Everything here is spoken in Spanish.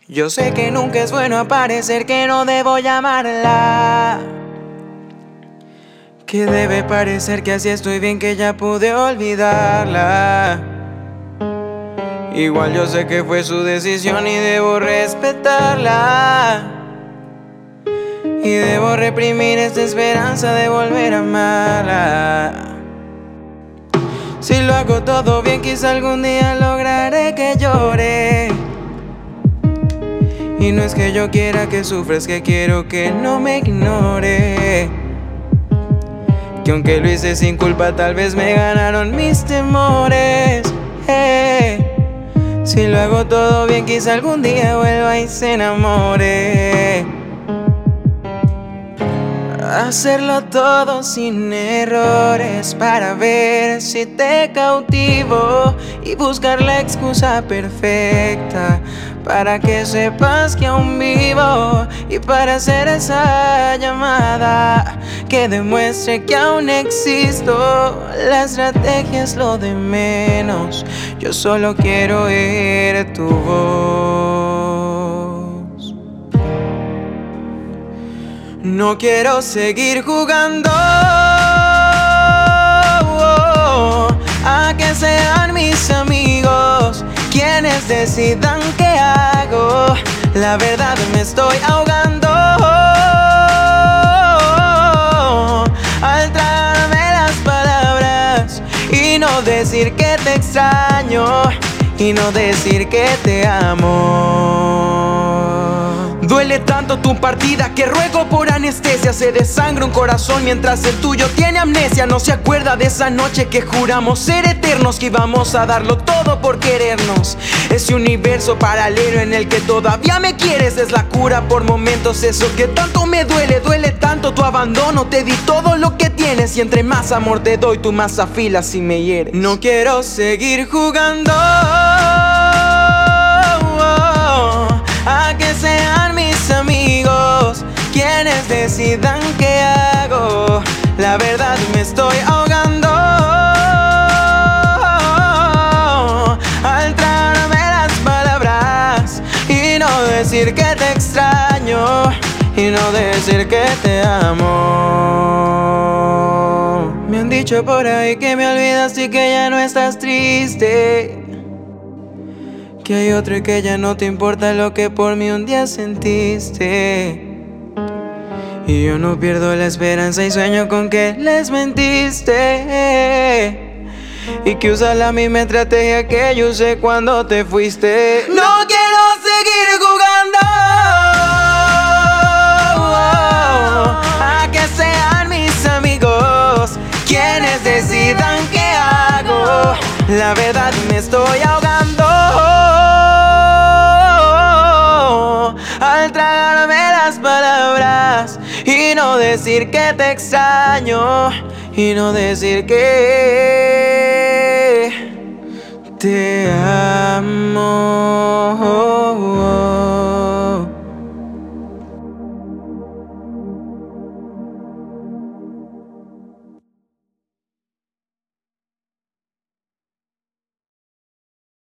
Yo sé que nunca es bueno aparecer, que no debo llamarla, que debe parecer que así estoy bien, que ya pude olvidarla. Igual yo sé que fue su decisión y debo respetarla, y debo reprimir esta esperanza de volver a amarla. Si lo hago todo bien, quizá algún día lograré que llore. Y no es que yo quiera que sufra, es que quiero que no me ignore. Que aunque lo hice sin culpa, tal vez me ganaron mis temores. Si lo hago todo bien, quizá algún día vuelva y se enamore. Hacerlo todo sin errores para ver si te cautivo, y buscar la excusa perfecta para que sepas que aún vivo, y para hacer esa llamada que demuestre que aún existo. La estrategia es lo de menos, yo solo quiero oír tu voz. No quiero seguir jugando a que sean mis amigos quienes decidan qué hago. La verdad me estoy ahogando al tragarme las palabras y no decir que te extraño, y no decir que te amo. Duele tanto tu partida que ruego por anestesia. Se desangra un corazón mientras el tuyo tiene amnesia. No se acuerda de esa noche que juramos ser eternos, que íbamos a darlo todo por querernos. Ese universo paralelo en el que todavía me quieres es la cura por momentos. Eso que tanto me duele, duele tanto tu abandono. Te di todo lo que tienes y entre más amor te doy, tú más afilas y me hieres. No quiero seguir jugando a que sean mis amigos quienes decidan qué hago. La verdad me estoy ahogando al tragarme las palabras y no decir que te extraño, y no decir que te amo. Me han dicho por ahí que me olvidas y que ya no estás triste, que hay otro y que ya no te importa lo que por mí un día sentiste. Y yo no pierdo la esperanza y sueño con que les mentiste, y que usas la misma estrategia que yo usé cuando te fuiste. No quiero seguir jugando a que sean mis amigos quienes decidan qué hago. La verdad me estoy ahogando al tragarme las palabras y no decir que te extraño, y no decir que te amo.